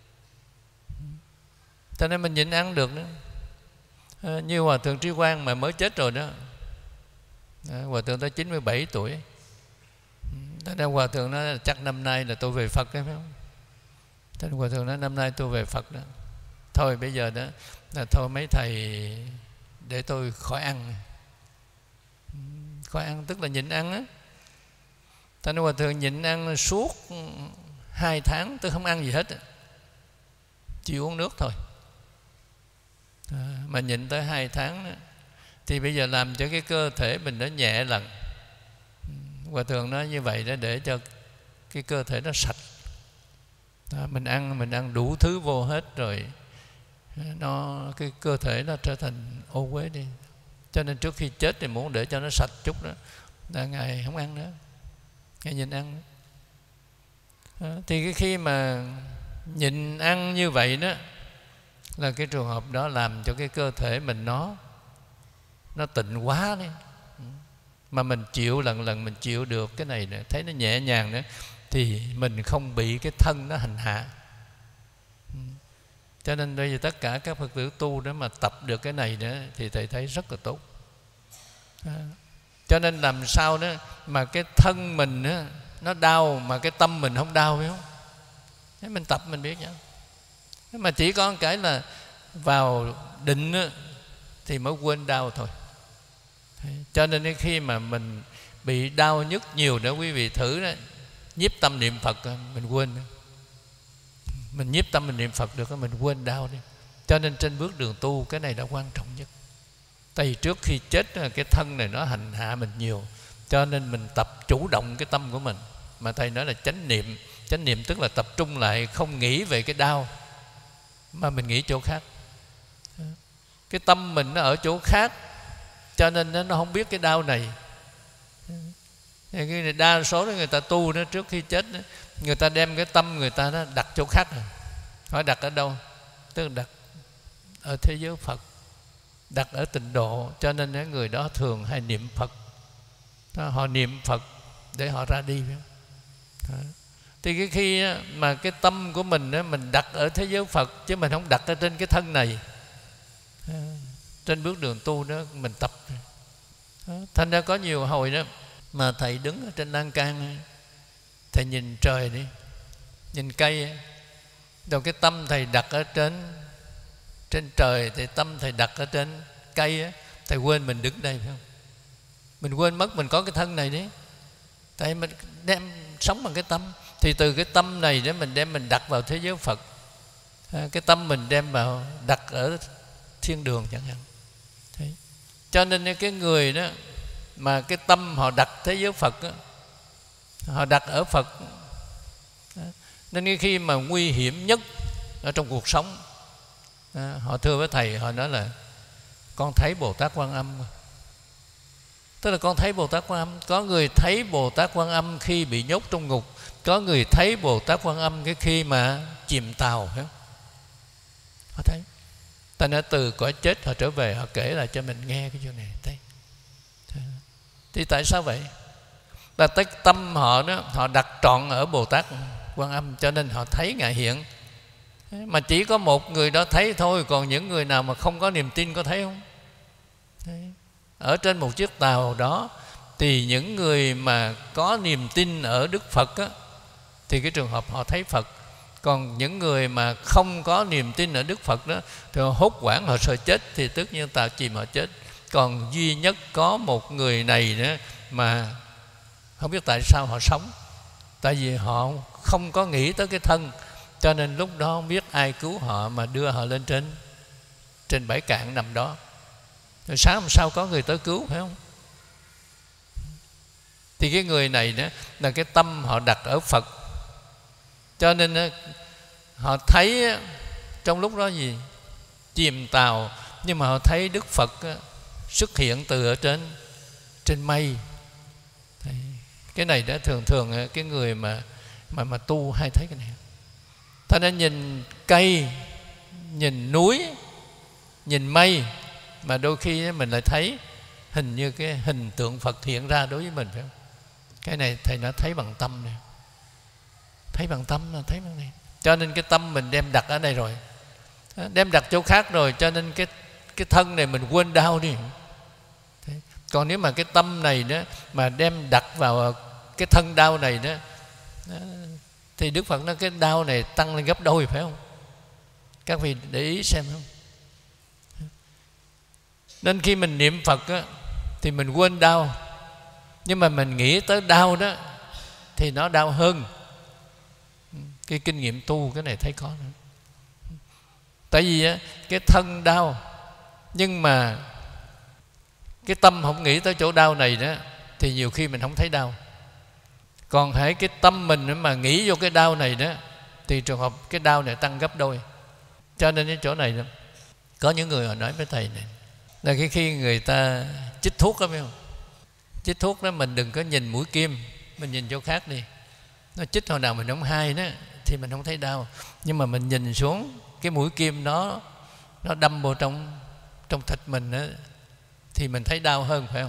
Speaker 1: Cho nên mình nhịn ăn được nữa. À, như Hòa Thượng Trí Quang mà mới chết rồi đó. À, Hòa Thượng tới chín mươi bảy tuổi. Thế nên Hòa Thượng nói là chắc năm nay là tôi về Phật đấy, phải không? Thế nên Hòa Thượng nói năm nay tôi về Phật đó. Thôi bây giờ đó là thôi mấy thầy để tôi khỏi ăn. Khỏi ăn tức là nhịn ăn á. Thế nên Hòa Thượng nhịn ăn suốt hai tháng, tôi không ăn gì hết, chỉ uống nước thôi. À, mà nhịn tới hai tháng đó, thì bây giờ làm cho cái cơ thể mình nó nhẹ lần. Hòa Thượng nói như vậy đó để cho cái cơ thể nó sạch. À, mình ăn mình ăn đủ thứ vô hết rồi, nó cái cơ thể nó trở thành ô uế đi. Cho nên trước khi chết thì muốn để cho nó sạch chút đó, là Ngài không ăn nữa, Ngài nhịn ăn. À, thì cái khi mà nhịn ăn như vậy đó, là cái trường hợp đó làm cho cái cơ thể mình nó nó tịnh quá đấy. Mà mình chịu lần lần mình chịu được cái này nữa, thấy nó nhẹ nhàng nữa, thì mình không bị cái thân nó hành hạ. Cho nên bây giờ tất cả các Phật tử tu đó mà tập được cái này nữa thì thầy thấy rất là tốt. À, cho nên làm sao đó mà cái thân mình đó, nó đau mà cái tâm mình không đau, phải không? Thế mình tập mình biết nhá. Mà chỉ có một cái là vào định đó, thì mới quên đau thôi. Cho nên khi mà mình bị đau nhức nhiều nữa, quý vị thử đó, nhiếp tâm niệm Phật mình quên. Mình nhiếp tâm mình niệm Phật được, mình quên đau đi. Cho nên trên bước đường tu cái này là quan trọng nhất. Tại vì trước khi chết cái thân này nó hành hạ mình nhiều, cho nên mình tập chủ động cái tâm của mình. Mà thầy nói là chánh niệm. Chánh niệm tức là tập trung lại, không nghĩ về cái đau mà mình nghĩ chỗ khác. Cái tâm mình nó ở chỗ khác, cho nên nó không biết cái đau này. Cái này đa số người ta tu đó, trước khi chết đó, người ta đem cái tâm người ta đó đặt chỗ khác rồi. Hỏi đặt ở đâu? Tức là đặt ở thế giới Phật, đặt ở tịnh độ. Cho nên người đó thường hay niệm Phật. Họ niệm Phật để họ ra đi. Thì cái khi mà cái tâm của mình mình đặt ở thế giới Phật, chứ mình không đặt ở trên cái thân này. Trên bước đường tu đó mình tập. Thành ra có nhiều hồi đó mà thầy đứng ở trên lan can, thầy nhìn trời đi, nhìn cây, rồi cái tâm thầy đặt ở trên trên trời, thì tâm thầy đặt ở trên cây, thầy quên mình đứng đây, phải không? Mình quên mất mình có cái thân này đấy. Tại mình đem sống bằng cái tâm, thì từ cái tâm này để mình đem mình đặt vào thế giới Phật. Cái tâm mình đem vào đặt ở thiên đường chẳng hạn. Thế. Cho nên cái người đó mà cái tâm họ đặt thế giới Phật đó, họ đặt ở Phật, nên khi mà nguy hiểm nhất ở trong cuộc sống, họ thưa với thầy, họ nói là con thấy Bồ Tát Quan Âm. Tức là con thấy Bồ Tát Quan Âm. Có người thấy Bồ Tát Quan Âm khi bị nhốt trong ngục, có người thấy Bồ Tát Quan Âm cái khi mà chìm tàu, phải không? Họ thấy. Ta nói từ cõi chết họ trở về, họ kể lại cho mình nghe cái chuyện này. Thấy. Thì tại sao vậy? Là cái tâm họ đó, họ đặt trọn ở Bồ Tát Quan Âm, cho nên họ thấy Ngài hiện. Mà chỉ có một người đó thấy thôi, còn những người nào mà không có niềm tin có thấy không? Đấy. Ở trên một chiếc tàu đó, thì những người mà có niềm tin ở Đức Phật á, thì cái trường hợp họ thấy Phật. Còn những người mà không có niềm tin ở Đức Phật đó, thì họ hốt hoảng, họ sợ chết, thì tất nhiên tàu chìm họ chết. Còn duy nhất có một người này nữa mà không biết tại sao họ sống. Tại vì họ không có nghĩ tới cái thân, cho nên lúc đó không biết ai cứu họ mà đưa họ lên trên trên bãi cạn nằm đó. Rồi sáng hôm sau có người tới cứu, phải không? Thì cái người này đó là cái tâm họ đặt ở Phật, cho nên họ thấy trong lúc đó gì chìm tàu, nhưng mà họ thấy Đức Phật xuất hiện từ ở trên trên mây. Cái này đã thường thường cái người mà mà mà tu hay thấy cái này. Thế nên nhìn cây, nhìn núi, nhìn mây, mà đôi khi mình lại thấy hình như cái hình tượng Phật hiện ra đối với mình, phải không? Cái này thầy đã thấy bằng tâm này. Thấy bằng tâm là thấy bằng này. Cho nên cái tâm mình đem đặt ở đây rồi, đem đặt chỗ khác rồi, cho nên cái cái thân này mình quên đau đi. Thế. Còn nếu mà cái tâm này đó mà đem đặt vào cái thân đau này đó, thì Đức Phật nói cái đau này tăng lên gấp đôi, phải không? Các vị để ý xem không? Nên khi mình niệm Phật á, thì mình quên đau, nhưng mà mình nghĩ tới đau đó thì nó đau hơn. Cái kinh nghiệm tu cái này thấy có nữa. Tại vì á, cái thân đau, nhưng mà cái tâm không nghĩ tới chỗ đau này đó, thì nhiều khi mình không thấy đau. Còn hãy cái tâm mình mà nghĩ vô cái đau này đó, thì trường hợp cái đau này tăng gấp đôi. Cho nên cái chỗ này đó, có những người họ nói với thầy này là cái khi người ta chích thuốc đó, phải không? Chích thuốc đó mình đừng có nhìn mũi kim, mình nhìn chỗ khác đi. Nó chích hồi nào mình không hay đó thì mình không thấy đau, nhưng mà mình nhìn xuống cái mũi kim đó, nó đâm vô trong trong thịt mình đó, thì mình thấy đau hơn, phải không?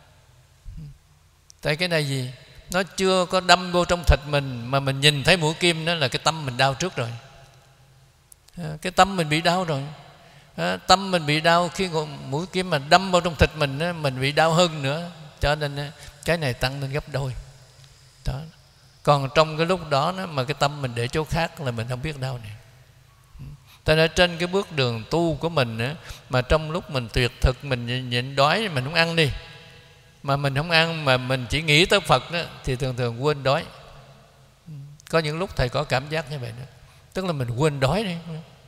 Speaker 1: Tại cái này gì? Nó chưa có đâm vô trong thịt mình mà mình nhìn thấy mũi kim, đó là cái tâm mình đau trước rồi. Cái tâm mình bị đau rồi. Tâm mình bị đau, khi mũi kim mà đâm vào trong thịt mình, mình bị đau hơn nữa. Cho nên cái này tăng lên gấp đôi đó. Còn trong cái lúc đó mà cái tâm mình để chỗ khác là mình không biết đau này. Tại nên trên cái bước đường tu của mình, mà trong lúc mình tuyệt thực, mình nhịn đói, mình không ăn đi, mà mình không ăn mà mình chỉ nghĩ tới Phật đó, thì thường thường quên đói. Có những lúc thầy có cảm giác như vậy đó, tức là mình quên đói đi.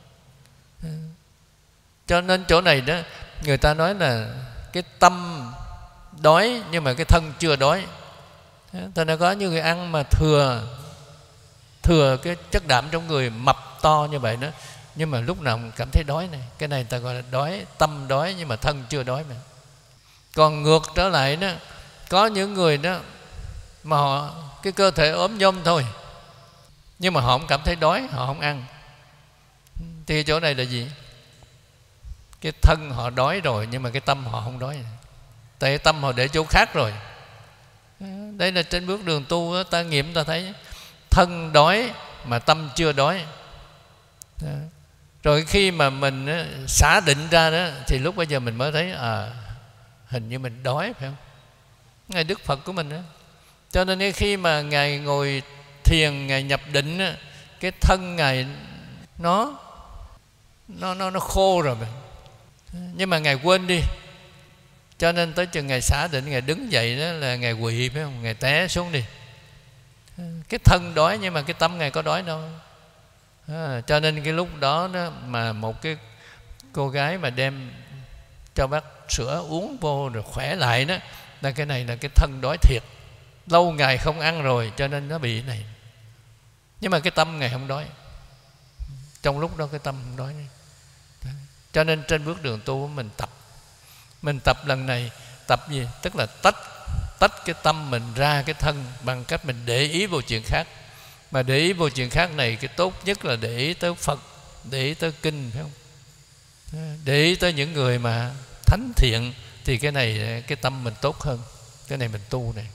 Speaker 1: Cho nên chỗ này đó, người ta nói là cái tâm đói nhưng mà cái thân chưa đói. Tại nên có những người ăn mà thừa thừa cái chất đạm trong người, mập to như vậy đó, nhưng mà lúc nào cũng cảm thấy đói này. Cái này người ta gọi là đói, tâm đói nhưng mà thân chưa đói mà. Còn ngược trở lại đó, có những người đó mà họ cái cơ thể ốm nhom thôi, nhưng mà họ không cảm thấy đói, họ không ăn. Thì chỗ này là gì? Cái thân họ đói rồi, nhưng mà cái tâm họ không đói. Tại tâm họ để chỗ khác rồi. Đây là trên bước đường tu đó, ta nghiệm ta thấy thân đói mà tâm chưa đói. Đó. Rồi khi mà mình á, xả định ra đó, thì lúc bây giờ mình mới thấy à, hình như mình đói, phải không? Ngài Đức Phật của mình đó. Cho nên khi mà Ngài ngồi thiền, Ngài nhập định á, cái thân Ngài nó nó nó nó khô rồi mà. Nhưng mà Ngài quên đi. Cho nên tới chừng Ngài xả định, Ngài đứng dậy đó là Ngài quỵ, phải không? Ngài té xuống đi. Cái thân đói nhưng mà cái tâm Ngài có đói đâu. À, cho nên cái lúc đó, đó mà một cái cô gái mà đem cho bác sữa uống vô rồi khỏe lại đó, là cái này là cái thân đói thiệt, lâu ngày không ăn rồi cho nên nó bị này. Nhưng mà cái tâm Ngài không đói. Trong lúc đó cái tâm không đói. Cho nên trên bước đường tu mình tập. Mình tập lần này, tập gì? Tức là tách tách cái tâm mình ra cái thân bằng cách mình để ý vào chuyện khác. Mà để ý vào chuyện khác này, cái tốt nhất là để ý tới Phật, để ý tới kinh, phải không? Để ý tới những người mà thánh thiện, thì cái này cái tâm mình tốt hơn. Cái này mình tu này.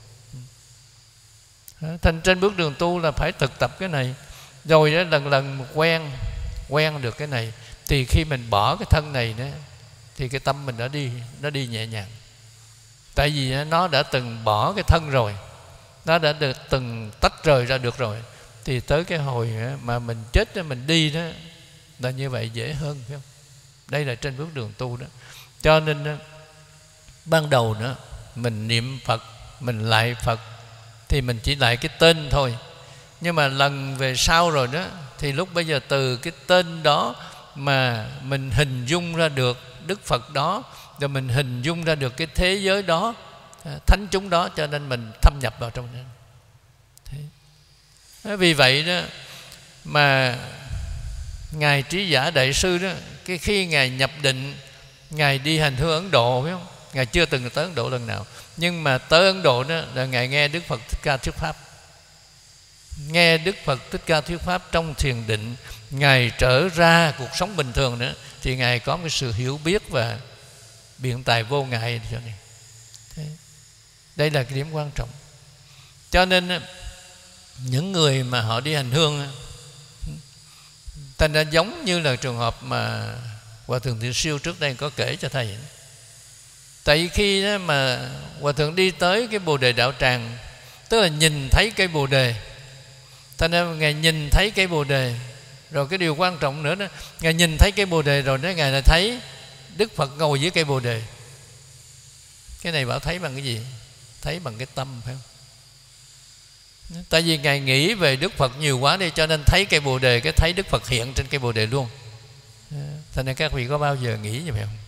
Speaker 1: Thành trên bước đường tu là phải thực tập cái này. Rồi đó lần lần quen Quen được cái này, thì khi mình bỏ cái thân này đó, thì cái tâm mình đã đi Nó đi nhẹ nhàng. Tại vì nó đã từng bỏ cái thân rồi, nó đã được từng tách rời ra được rồi, thì tới cái hồi mà mình chết mình đi đó là như vậy dễ hơn, phải không? Đây là trên bước đường tu đó. Cho nên ban đầu nữa mình niệm Phật, mình lại Phật, thì mình chỉ lại cái tên thôi. Nhưng mà lần về sau rồi đó, thì lúc bây giờ từ cái tên đó mà mình hình dung ra được Đức Phật đó, rồi mình hình dung ra được cái thế giới đó, thánh chúng đó, cho nên mình thâm nhập vào trong đó. Thế. Vì vậy đó mà Ngài Trí Giả Đại Sư đó, cái khi Ngài nhập định, Ngài đi hành hương Ấn Độ, phải không? Ngài chưa từng tới Ấn Độ lần nào, nhưng mà tới Ấn Độ đó là Ngài nghe Đức Phật Thích Ca thuyết pháp. Nghe Đức Phật Thích Ca thuyết pháp trong thiền định, Ngài trở ra cuộc sống bình thường nữa, thì Ngài có một sự hiểu biết và biện tài vô ngại cho này. Thế. Đây là cái điểm quan trọng. Cho nên những người mà họ đi hành hương, thành ra giống như là trường hợp mà Hòa Thượng Thiện Siêu trước đây có kể cho thầy. Tại vì khi đó mà Hòa Thượng đi tới cái Bồ Đề Đạo Tràng, tức là nhìn thấy cây Bồ Đề, thành ra Ngài nhìn thấy cây Bồ Đề. Rồi cái điều quan trọng nữa đó, Ngài nhìn thấy cây Bồ Đề rồi đó, Ngài lại thấy Đức Phật ngồi dưới cây Bồ Đề. Cái này bảo thấy bằng cái gì? Thấy bằng cái tâm, phải không? Tại vì Ngài nghĩ về Đức Phật nhiều quá đi, cho nên thấy cây Bồ Đề, cái thấy Đức Phật hiện trên cây Bồ Đề luôn. Thành nên các vị có bao giờ nghĩ như vậy không?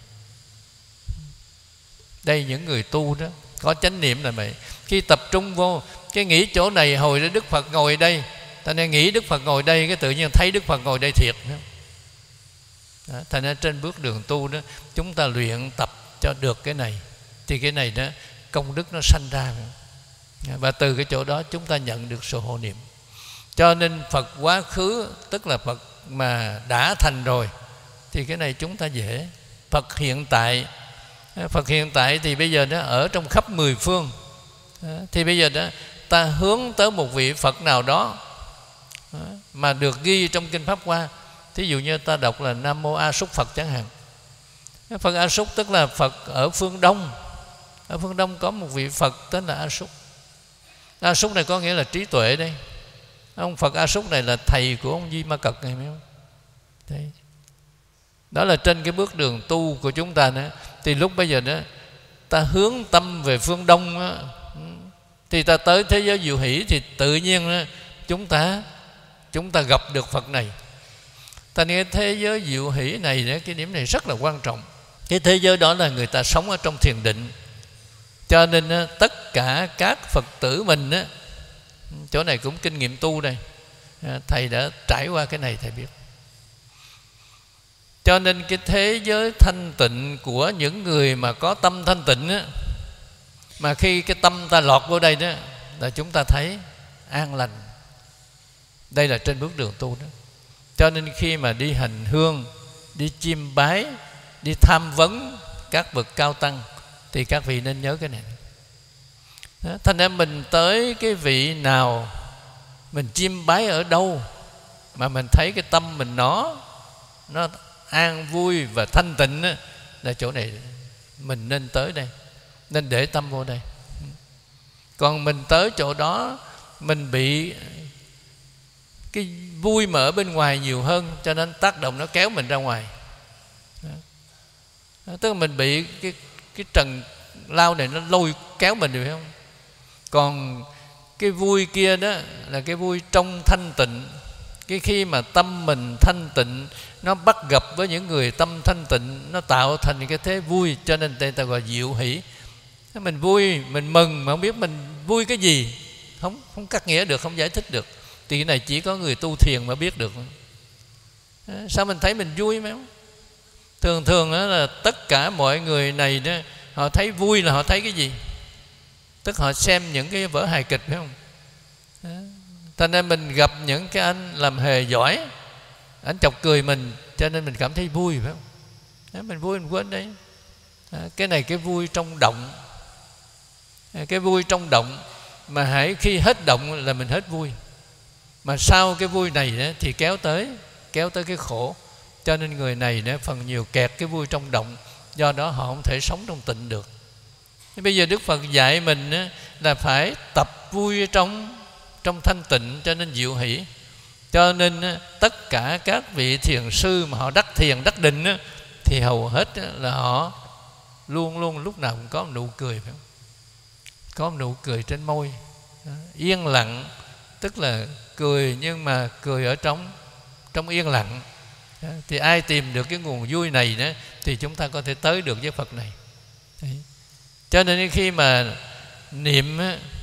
Speaker 1: Đây những người tu đó có chánh niệm là vậy. Khi tập trung vô cái nghĩ chỗ này, hồi đó Đức Phật ngồi đây, thành nên nghĩ Đức Phật ngồi đây, cái tự nhiên thấy Đức Phật ngồi đây thiệt. Đó. Thành nên trên bước đường tu đó, chúng ta luyện tập cho được cái này, thì cái này đó công đức nó sanh ra. Và từ cái chỗ đó chúng ta nhận được sự hộ niệm. Cho nên Phật quá khứ, tức là Phật mà đã thành rồi, thì cái này chúng ta dễ. Phật hiện tại, Phật hiện tại thì bây giờ nó ở trong khắp mười phương. Thì bây giờ đó ta hướng tới một vị Phật nào đó mà được ghi trong Kinh Pháp Hoa. Thí dụ như ta đọc là Nam Mô A Súc Phật chẳng hạn. Phật A Súc tức là Phật ở phương Đông. Ở phương Đông có một vị Phật tên là A Súc. A Súc này có nghĩa là trí tuệ đây. Ông Phật A Súc này là thầy của ông Di Ma Cật này, phải không? Đấy. Đó là trên cái bước đường tu của chúng ta nữa. Thì lúc bây giờ đó ta hướng tâm về phương Đông đó, thì ta tới thế giới diệu hỷ, thì tự nhiên đó, chúng ta chúng ta gặp được Phật này. Ta nghe thế giới diệu hỷ này đó, cái điểm này rất là quan trọng. Cái thế giới đó là người ta sống ở trong thiền định. Cho nên đó, tất cả các Phật tử mình đó, chỗ này cũng kinh nghiệm tu đây, thầy đã trải qua cái này thầy biết. Cho nên cái thế giới thanh tịnh của những người mà có tâm thanh tịnh á, mà khi cái tâm ta lọt vô đây đó, là chúng ta thấy an lành. Đây là trên bước đường tu đó. Cho nên khi mà đi hành hương, đi chiêm bái, đi tham vấn các bậc cao tăng, thì các vị nên nhớ cái này đó. Thành ra mình tới cái vị nào mình chiêm bái ở đâu mà mình thấy cái tâm mình nó nó an vui và thanh tịnh á, là chỗ này mình nên tới đây, nên để tâm vô đây. Còn mình tới chỗ đó mình bị cái vui mà ở bên ngoài nhiều hơn, cho nên tác động nó kéo mình ra ngoài. Đó. Tức là mình bị cái cái trần lao này nó lôi kéo mình, được không? Còn cái vui kia đó là cái vui trong thanh tịnh. Cái khi mà tâm mình thanh tịnh, nó bắt gặp với những người tâm thanh tịnh, nó tạo thành cái thế vui, cho nên người ta gọi diệu hỷ. Mình vui, mình mừng mà không biết mình vui cái gì, không không cắt nghĩa được, không giải thích được. Thì cái này chỉ có người tu thiền mà biết được. Sao mình thấy mình vui mà không? Thường thường đó là tất cả mọi người này đó, họ thấy vui là họ thấy cái gì? Tức họ xem những cái vở hài kịch, phải không? Đó. Thành nên mình gặp những cái anh làm hề giỏi, anh chọc cười mình, cho nên mình cảm thấy vui, phải không? Đó, mình vui mình quên đấy. Đó, cái này cái vui trong động. Cái vui trong động mà hãy khi hết động là mình hết vui. Mà sau cái vui này đó, thì kéo tới kéo tới cái khổ. Cho nên người này đó, phần nhiều kẹt cái vui trong động, do đó họ không thể sống trong tịnh được. Thế bây giờ Đức Phật dạy mình đó, là phải tập vui trong trong thanh tịnh, cho nên diệu hỷ. Cho nên đó, tất cả các vị thiền sư mà họ đắc thiền đắc định đó, thì hầu hết đó, là họ luôn luôn lúc nào cũng có một nụ cười, phải không? Có một nụ cười trên môi đó, yên lặng, tức là cười nhưng mà cười ở trong trong yên lặng. Đó, thì ai tìm được cái nguồn vui này đó, thì chúng ta có thể tới được với Phật này. Đấy. Cho nên khi mà niệm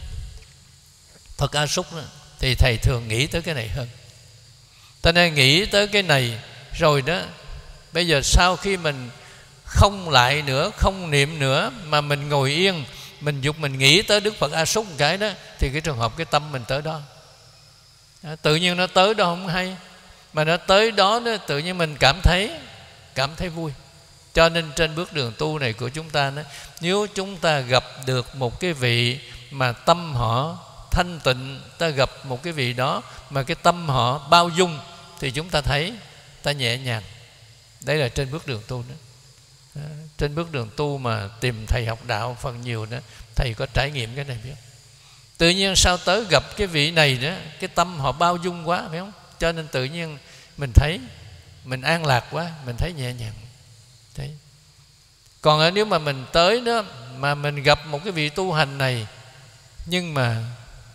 Speaker 1: Phật A Súc đó, thì thầy thường nghĩ tới cái này hơn. Ta nên nghĩ tới cái này rồi đó, bây giờ sau khi mình không lại nữa, không niệm nữa, mà mình ngồi yên, mình dục mình nghĩ tới Đức Phật A Súc một cái đó, thì cái trường hợp cái tâm mình tới đó. Đó, tự nhiên nó tới đó không hay, mà nó tới đó, đó tự nhiên mình cảm thấy cảm thấy vui. Cho nên trên bước đường tu này của chúng ta đó, nếu chúng ta gặp được một cái vị mà tâm họ thanh tịnh, ta gặp một cái vị đó mà cái tâm họ bao dung, thì chúng ta thấy ta nhẹ nhàng. Đấy là trên bước đường tu đó. Đó, trên bước đường tu mà tìm thầy học đạo phần nhiều đó, thầy có trải nghiệm cái này biết. Tự nhiên sao tới gặp cái vị này đó, cái tâm họ bao dung quá, phải không? Cho nên tự nhiên mình thấy mình an lạc quá, mình thấy nhẹ nhàng. Đấy. Còn nếu mà mình tới đó mà mình gặp một cái vị tu hành này, nhưng mà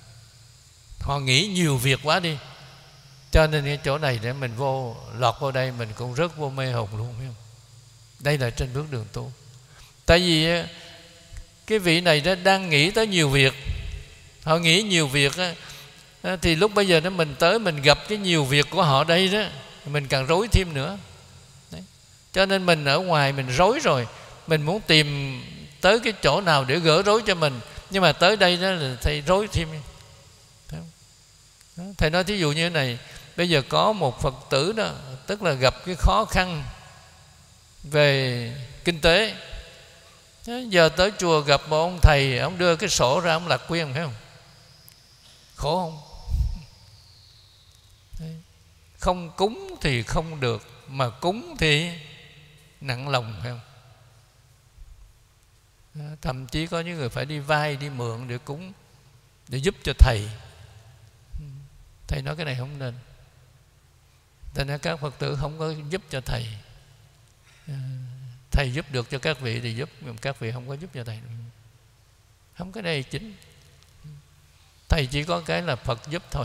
Speaker 1: họ nghĩ nhiều việc quá đi, cho nên cái chỗ này để mình vô lọt vô đây, mình cũng rất vô mê hồn luôn, phải không? Đây là trên bước đường tu. Tại vì cái vị này đó đang nghĩ tới nhiều việc, họ nghĩ nhiều việc đó, thì lúc bây giờ đó mình tới mình gặp cái nhiều việc của họ đây đó, mình càng rối thêm nữa. Đấy. Cho nên mình ở ngoài mình rối rồi, mình muốn tìm tới cái chỗ nào để gỡ rối cho mình, nhưng mà tới đây đó là thầy rối thêm. Đó. Thầy nói thí dụ như thế này, bây giờ có một Phật tử đó, tức là gặp cái khó khăn về kinh tế. Đó, giờ tới chùa gặp một ông thầy, ông đưa cái sổ ra, ông lạc quyên, phải không? Khổ không? Đấy. Không cúng thì không được, mà cúng thì nặng lòng, phải không? Đó, thậm chí có những người phải đi vay, đi mượn để cúng, để giúp cho thầy. Thầy nói cái này không nên. Tại nên các Phật tử không có giúp cho thầy. Thầy giúp được cho các vị thì giúp, nhưng các vị không có giúp cho thầy. Không, cái này chính. Thầy chỉ có cái là Phật giúp thôi.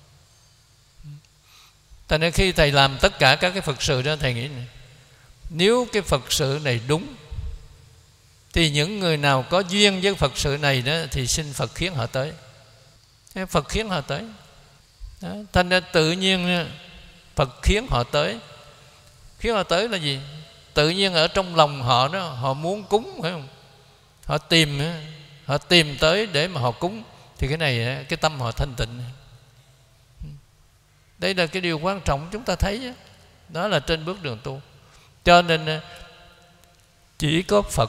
Speaker 1: Tại nên khi thầy làm tất cả các cái Phật sự đó, thầy nghĩ này, nếu cái Phật sự này đúng, thì những người nào có duyên với Phật sự này đó, thì xin Phật khiến họ tới. Phật khiến họ tới. Đó, thành ra tự nhiên Phật khiến họ tới. Khiến họ tới là gì? Tự nhiên ở trong lòng họ đó, họ muốn cúng, phải không? Họ tìm Họ tìm tới để mà họ cúng, thì cái này cái tâm họ thanh tịnh. Đây là cái điều quan trọng chúng ta thấy đó. Đó là trên bước đường tu. Cho nên chỉ có Phật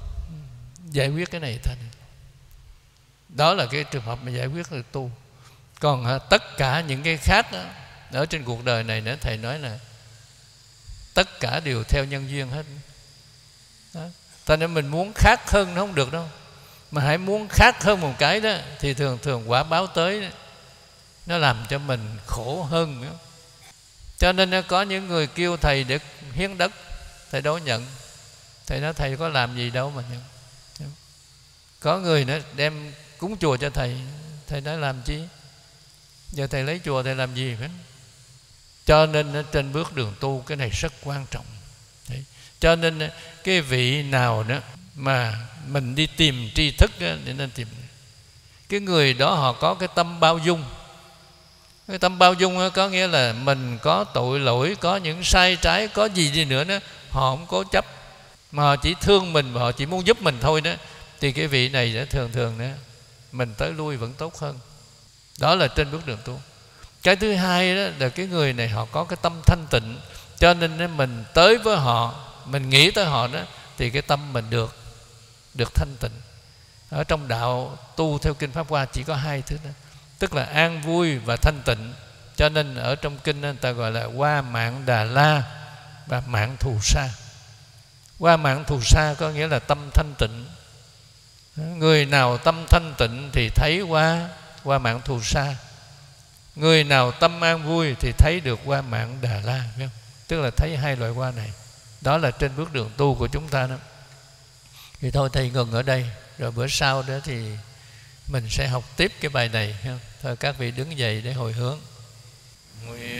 Speaker 1: giải quyết cái này thôi. Đó là cái trường hợp mà giải quyết được tu. Còn tất cả những cái khác đó, ở trên cuộc đời này nữa, thầy nói là tất cả đều theo nhân duyên hết đó. Cho nên mình muốn khác hơn nó không được đâu, mà hãy muốn khác hơn một cái đó thì thường thường quả báo tới đó, nó làm cho mình khổ hơn nữa. Cho nên có những người kêu thầy để hiến đất, thầy đâu nhận. Thầy nói thầy có làm gì đâu mà nhận. Có người nữa đem cúng chùa cho thầy, thầy nói làm chi, giờ thầy lấy chùa thầy làm gì hết. Cho nên trên bước đường tu cái này rất quan trọng. Đấy. Cho nên cái vị nào đó mà mình đi tìm tri thức đó, để nên tìm cái người đó họ có cái tâm bao dung. Cái tâm bao dung đó có nghĩa là mình có tội lỗi, có những sai trái, có gì đi nữa đó, họ không cố chấp, mà họ chỉ thương mình và họ chỉ muốn giúp mình thôi đó. Thì cái vị này đó, thường thường đó, mình tới lui vẫn tốt hơn. Đó là trên bước đường tu. Cái thứ hai đó là cái người này họ có cái tâm thanh tịnh, cho nên mình tới với họ, mình nghĩ tới họ đó, thì cái tâm mình được được thanh tịnh. Ở trong đạo tu theo kinh Pháp Hoa chỉ có hai thứ đó, tức là an vui và thanh tịnh. Cho nên ở trong kinh người ta gọi là Hoa Mạng Đà La và Mạng Thù Sa. Hoa Mạng Thù Sa có nghĩa là tâm thanh tịnh. Người nào tâm thanh tịnh thì thấy hoa Hoa Mạng Thù Sa. Người nào tâm an vui thì thấy được Hoa Mạng Đà La, biết không? Tức là thấy hai loại hoa này. Đó là trên bước đường tu của chúng ta đó. Thì thôi thầy ngừng ở đây, rồi bữa sau đó thì mình sẽ học tiếp cái bài này. Thôi các vị đứng dậy để hồi hướng. Nguyện